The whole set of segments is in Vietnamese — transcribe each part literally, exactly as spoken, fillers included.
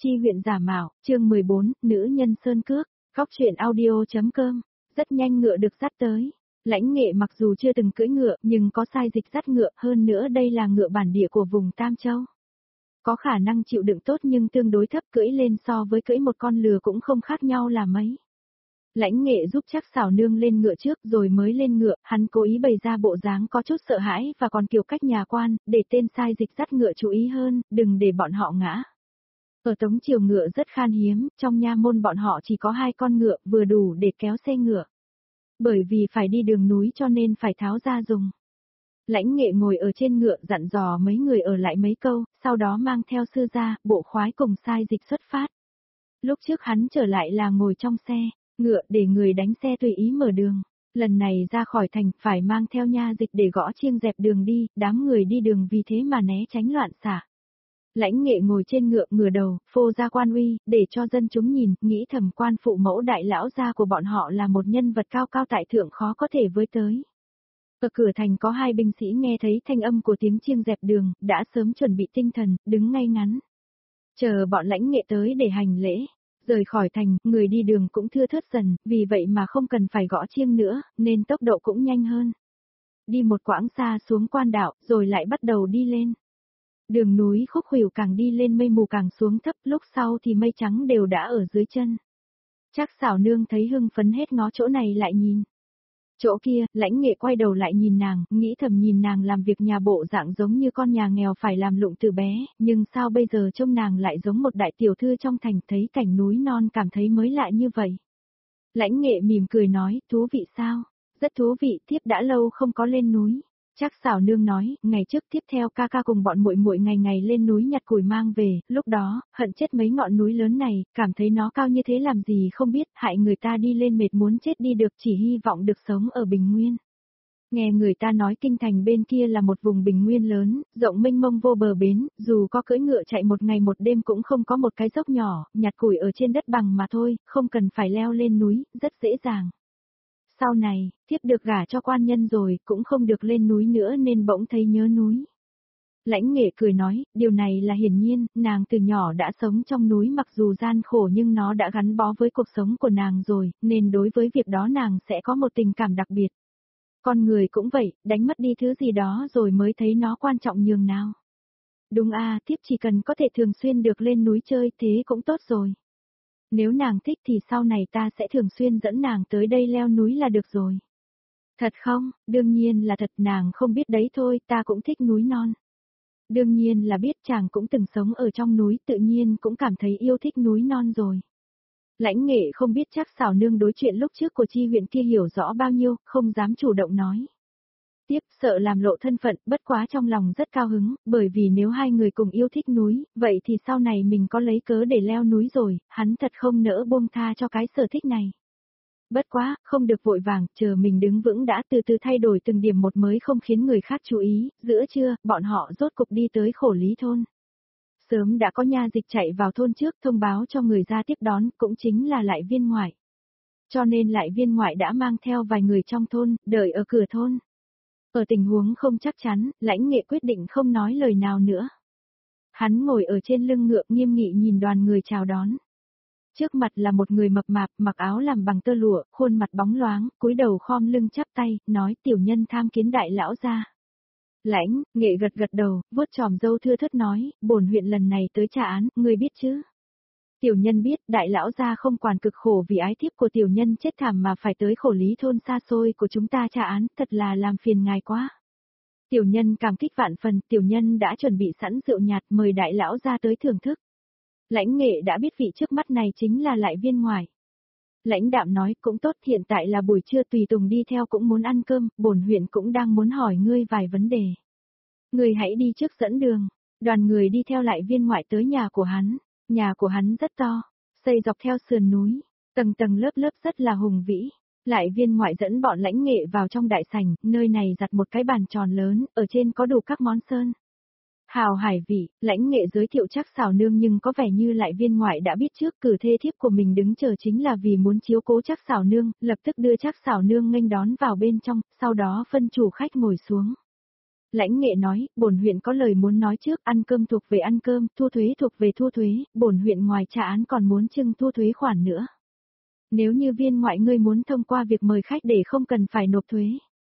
Chi huyện giả mạo, chương mười bốn, nữ nhân sơn cước, góc truyện audio.com, rất nhanh ngựa được dắt tới. Lãnh Nghệ mặc dù chưa từng cưỡi ngựa nhưng có sai dịch dắt ngựa, hơn nữa đây là ngựa bản địa của vùng Tam Châu. Có khả năng chịu đựng tốt nhưng tương đối thấp, cưỡi lên so với cưỡi một con lừa cũng không khác nhau là mấy. Lãnh Nghệ giúp Trác Xảo Nương lên ngựa trước rồi mới lên ngựa, hắn cố ý bày ra bộ dáng có chút sợ hãi và còn kiểu cách nhà quan, để tên sai dịch dắt ngựa chú ý hơn, đừng để bọn họ ngã. Ở Tống Triều ngựa rất khan hiếm, trong nha môn bọn họ chỉ có hai con ngựa, vừa đủ để kéo xe ngựa. Bởi vì phải đi đường núi cho nên phải tháo ra dùng. Lãnh Nghệ ngồi ở trên ngựa dặn dò mấy người ở lại mấy câu, sau đó mang theo sư gia, bộ khoái cùng sai dịch xuất phát. Lúc trước hắn trở lại là ngồi trong xe, ngựa để người đánh xe tùy ý mở đường. Lần này ra khỏi thành phải mang theo nha dịch để gõ chiêng dẹp đường đi, đám người đi đường vì thế mà né tránh loạn xạ. Lãnh Nghệ ngồi trên ngựa ngửa đầu, phô ra quan uy, để cho dân chúng nhìn, nghĩ thầm quan phụ mẫu đại lão gia của bọn họ là một nhân vật cao cao tại thượng khó có thể với tới. Ở cửa thành có hai binh sĩ nghe thấy thanh âm của tiếng chiêng dẹp đường, đã sớm chuẩn bị tinh thần, đứng ngay ngắn. Chờ bọn Lãnh Nghệ tới để hành lễ. Rời khỏi thành, người đi đường cũng thưa thớt dần, vì vậy mà không cần phải gõ chiêng nữa, nên tốc độ cũng nhanh hơn. Đi một quãng xa xuống quan đạo, rồi lại bắt đầu đi lên. Đường núi khúc khuỷu, càng đi lên mây mù càng xuống thấp, lúc sau thì mây trắng đều đã ở dưới chân. Trác Xảo Nương thấy hưng phấn hết ngó chỗ này lại nhìn. Chỗ kia, Lãnh Nghệ quay đầu lại nhìn nàng, nghĩ thầm nhìn nàng làm việc nhà bộ dạng giống như con nhà nghèo phải làm lụng từ bé, nhưng sao bây giờ trông nàng lại giống một đại tiểu thư trong thành, thấy cảnh núi non cảm thấy mới lạ như vậy. Lãnh Nghệ mỉm cười nói, thú vị sao? Rất thú vị, thiếp đã lâu không có lên núi. Trác Xảo Nương nói, ngày trước tiếp theo ca ca cùng bọn muội muội ngày ngày lên núi nhặt củi mang về, lúc đó, hận chết mấy ngọn núi lớn này, cảm thấy nó cao như thế làm gì không biết, hại người ta đi lên mệt muốn chết đi được, chỉ hy vọng được sống ở bình nguyên. Nghe người ta nói kinh thành bên kia là một vùng bình nguyên lớn, rộng mênh mông vô bờ bến, dù có cưỡi ngựa chạy một ngày một đêm cũng không có một cái dốc nhỏ, nhặt củi ở trên đất bằng mà thôi, không cần phải leo lên núi, rất dễ dàng. Sau này, thiếp được gả cho quan nhân rồi, cũng không được lên núi nữa nên bỗng thấy nhớ núi. Lãnh Nghệ cười nói, điều này là hiển nhiên, nàng từ nhỏ đã sống trong núi mặc dù gian khổ nhưng nó đã gắn bó với cuộc sống của nàng rồi, nên đối với việc đó nàng sẽ có một tình cảm đặc biệt. Con người cũng vậy, đánh mất đi thứ gì đó rồi mới thấy nó quan trọng nhường nào. Đúng à, thiếp chỉ cần có thể thường xuyên được lên núi chơi thế cũng tốt rồi. Nếu nàng thích thì sau này ta sẽ thường xuyên dẫn nàng tới đây leo núi là được rồi. Thật không? Đương nhiên là thật, nàng không biết đấy thôi, ta cũng thích núi non. Đương nhiên là biết, chàng cũng từng sống ở trong núi, tự nhiên cũng cảm thấy yêu thích núi non rồi. Lãnh Nghệ không biết Trác Xảo Nương đối chuyện lúc trước của Chi huyện kia hiểu rõ bao nhiêu, không dám chủ động nói. Tiếp, sợ làm lộ thân phận, bất quá trong lòng rất cao hứng, bởi vì nếu hai người cùng yêu thích núi, vậy thì sau này mình có lấy cớ để leo núi rồi, hắn thật không nỡ buông tha cho cái sở thích này. Bất quá, không được vội vàng, chờ mình đứng vững đã, từ từ thay đổi từng điểm một mới không khiến người khác chú ý, giữa trưa, bọn họ rốt cục đi tới Khổ Lý thôn. Sớm đã có nha dịch chạy vào thôn trước thông báo cho người ra tiếp đón, cũng chính là Lại Viên ngoại. Cho nên Lại Viên ngoại đã mang theo vài người trong thôn, đợi ở cửa thôn. Ở tình huống không chắc chắn, Lãnh Nghệ quyết định không nói lời nào nữa. Hắn ngồi ở trên lưng ngựa nghiêm nghị nhìn đoàn người chào đón. Trước mặt là một người mập mạp, mặc áo làm bằng tơ lụa, khuôn mặt bóng loáng, cúi đầu khom lưng chắp tay, nói tiểu nhân tham kiến đại lão gia. Lãnh Nghệ gật gật đầu, vuốt chòm râu thưa thớt nói, bổn huyện lần này tới trả án, ngươi biết chứ? Tiểu nhân biết, đại lão gia không quản cực khổ vì ái thiếp của tiểu nhân chết thảm mà phải tới Khổ Lý thôn xa xôi của chúng ta trả án, thật là làm phiền ngài quá. Tiểu nhân cảm kích vạn phần, tiểu nhân đã chuẩn bị sẵn rượu nhạt mời đại lão gia tới thưởng thức. Lãnh Nghệ đã biết vị trước mắt này chính là Lại Viên ngoại. Lãnh đạm nói, cũng tốt, hiện tại là buổi trưa, tùy tùng đi theo cũng muốn ăn cơm, bổn huyện cũng đang muốn hỏi ngươi vài vấn đề. Ngươi hãy đi trước dẫn đường. Đoàn người đi theo Lại Viên ngoại tới nhà của hắn. Nhà của hắn rất to, xây dọc theo sườn núi, tầng tầng lớp lớp rất là hùng vĩ. Lại Viên ngoại dẫn bọn Lãnh Nghệ vào trong đại sảnh, nơi này đặt một cái bàn tròn lớn, ở trên có đủ các món sơn. Hào hải vị, Lãnh Nghệ giới thiệu Trác Xảo Nương nhưng có vẻ như Lại Viên ngoại đã biết trước, cử thê thiếp của mình đứng chờ chính là vì muốn chiếu cố Trác Xảo Nương, lập tức đưa Trác Xảo Nương nghênh đón vào bên trong, sau đó phân chủ khách ngồi xuống. Lãnh Nghệ nói, bổn huyện có lời muốn nói trước, ăn cơm thuộc về ăn cơm, thu thuế thuộc về thu thuế, bổn huyện ngoài trả án còn muốn trưng thu thuế khoản nữa. Nếu như viên ngoại ngươi muốn thông qua việc mời khách để không cần phải nộp thuế.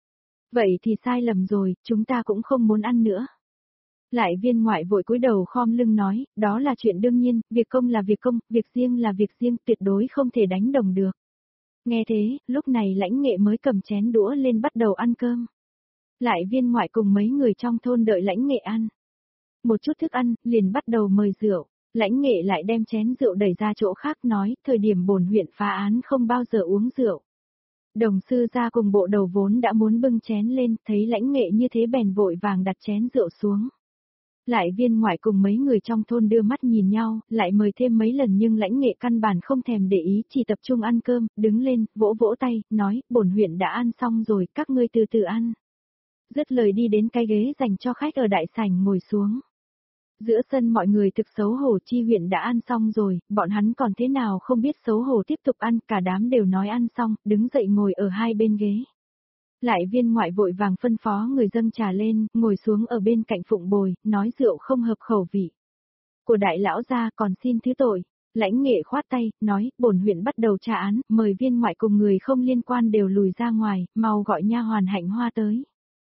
Vậy thì sai lầm rồi, chúng ta cũng không muốn ăn nữa. Lại viên ngoại vội cúi đầu khom lưng nói, đó là chuyện đương nhiên, việc công là việc công, việc riêng là việc riêng, tuyệt đối không thể đánh đồng được. Nghe thế, lúc này Lãnh Nghệ mới cầm chén đũa lên bắt đầu ăn cơm. Lại viên ngoại cùng mấy người trong thôn đợi Lãnh Nghệ ăn. Một chút thức ăn, liền bắt đầu mời rượu. Lãnh Nghệ lại đem chén rượu đẩy ra chỗ khác nói, thời điểm bổn huyện phá án không bao giờ uống rượu. Đồng sư ra cùng bộ đầu vốn đã muốn bưng chén lên, thấy Lãnh Nghệ như thế bèn vội vàng đặt chén rượu xuống. Lại viên ngoại cùng mấy người trong thôn đưa mắt nhìn nhau, lại mời thêm mấy lần nhưng Lãnh Nghệ căn bản không thèm để ý, chỉ tập trung ăn cơm, đứng lên, vỗ vỗ tay, nói, bổn huyện đã ăn xong rồi, các ngươi từ từ ăn. Dứt lời đi đến cái ghế dành cho khách ở đại sảnh ngồi xuống. Giữa sân mọi người thực xấu hổ, Chi huyện đã ăn xong rồi, bọn hắn còn thế nào không biết xấu hổ tiếp tục ăn, cả đám đều nói ăn xong, đứng dậy ngồi ở hai bên ghế. Lại viên ngoại vội vàng phân phó người dâng trà lên, ngồi xuống ở bên cạnh Phụng Bồi, nói rượu không hợp khẩu vị. Của đại lão gia còn xin thứ tội. Lãnh Nghệ khoát tay, nói, bổn huyện bắt đầu tra án, mời viên ngoại cùng người không liên quan đều lùi ra ngoài, mau gọi nha hoàn Hạnh Hoa tới.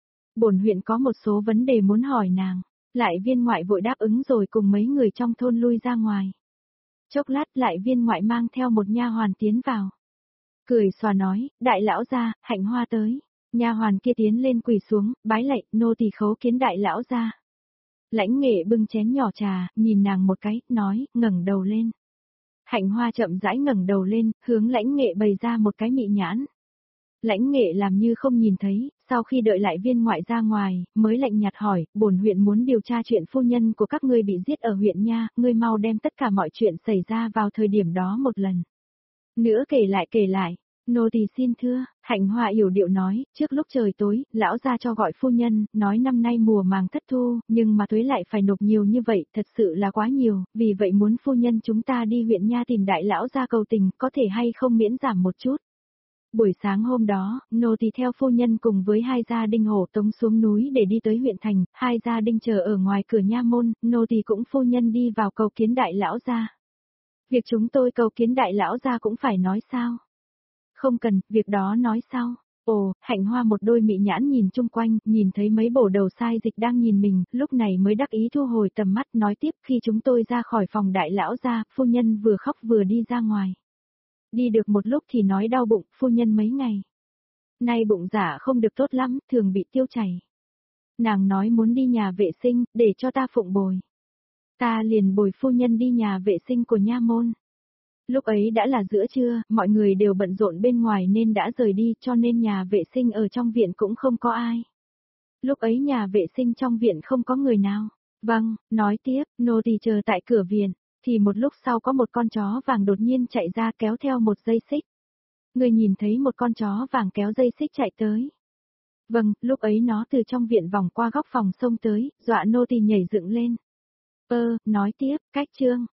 Bổn huyện có một số vấn đề muốn hỏi nàng. Lại viên ngoại vội đáp ứng rồi cùng mấy người trong thôn lui ra ngoài. Chốc lát lại viên ngoại mang theo một nha hoàn tiến vào. Cười xòa nói, đại lão gia, Hạnh Hoa tới. Nha hoàn kia tiến lên quỳ xuống, bái lạy, nô tỳ khấu kiến đại lão gia. Lãnh Nghệ bưng chén nhỏ trà, nhìn nàng một cái, nói, ngẩng đầu lên. Hạnh Hoa chậm rãi ngẩng đầu lên, hướng Lãnh Nghệ bày ra một cái mị nhãn. Lãnh Nghệ làm như không nhìn thấy, sau khi đợi lại viên ngoại ra ngoài, mới lạnh nhạt hỏi, bổn huyện muốn điều tra chuyện phu nhân của các ngươi bị giết ở huyện nha, ngươi mau đem tất cả mọi chuyện xảy ra vào thời điểm đó một lần. Nữa kể lại kể lại, nô tỳ xin thưa, Hạnh Hoa yểu điệu nói, trước lúc trời tối, lão gia cho gọi phu nhân, nói năm nay mùa màng thất thu, nhưng mà thuế lại phải nộp nhiều như vậy, thật sự là quá nhiều, vì vậy muốn phu nhân chúng ta đi huyện nha tìm đại lão gia cầu tình, có thể hay không miễn giảm một chút. Buổi sáng hôm đó, nô tỳ theo phu nhân cùng với hai gia đình hổ tống xuống núi để đi tới huyện thành, hai gia đình chờ ở ngoài cửa nha môn, nô tỳ cũng phu nhân đi vào cầu kiến đại lão gia. Việc chúng tôi cầu kiến đại lão gia cũng phải nói sao? Không cần, việc đó nói sau. Ồ, Hạnh Hoa một đôi mị nhãn nhìn chung quanh, nhìn thấy mấy bổ đầu sai dịch đang nhìn mình, lúc này mới đắc ý thu hồi tầm mắt nói tiếp khi chúng tôi ra khỏi phòng đại lão gia, phu nhân vừa khóc vừa đi ra ngoài. Đi được một lúc thì nói đau bụng, phu nhân mấy ngày. Nay bụng giả không được tốt lắm, thường bị tiêu chảy. Nàng nói muốn đi nhà vệ sinh, để cho ta phụng bồi. Ta liền bồi phu nhân đi nhà vệ sinh của nha môn. Lúc ấy đã là giữa trưa, mọi người đều bận rộn bên ngoài nên đã rời đi cho nên nhà vệ sinh ở trong viện cũng không có ai. Lúc ấy nhà vệ sinh trong viện không có người nào. Vâng, nói tiếp, nô tỳ chờ tại cửa viện, thì một lúc sau có một con chó vàng đột nhiên chạy ra kéo theo một dây xích. Người nhìn thấy một con chó vàng kéo dây xích chạy tới. Vâng, lúc ấy nó từ trong viện vòng qua góc phòng sông tới, dọa nô tỳ nhảy dựng lên. Ơ, nói tiếp, cách chương.